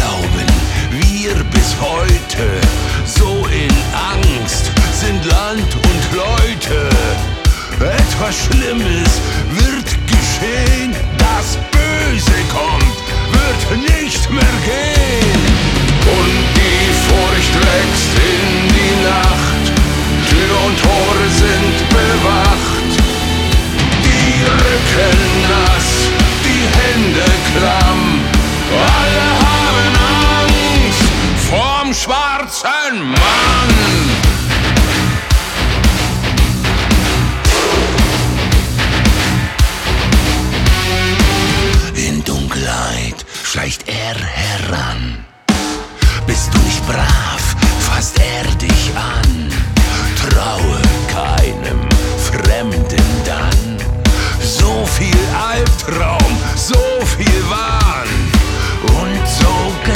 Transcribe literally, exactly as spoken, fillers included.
glauben wir bis heute, so in Angst sind Land und Leute. Etwas Schlimmes wird geschehen, das Böse kommt, wird nicht mehr gehen. Und die Furcht wächst in die Nacht, Tür und Tore sind bewacht. Die Rücken nass, die Hände klamm, alle haben Angst vorm schwarzen Mann. In Dunkelheit schleicht er heran. Bist du nicht brav, fasst er dich an. Traue keinem Fremden dann. So viel Albtraum, so viel Wahn und so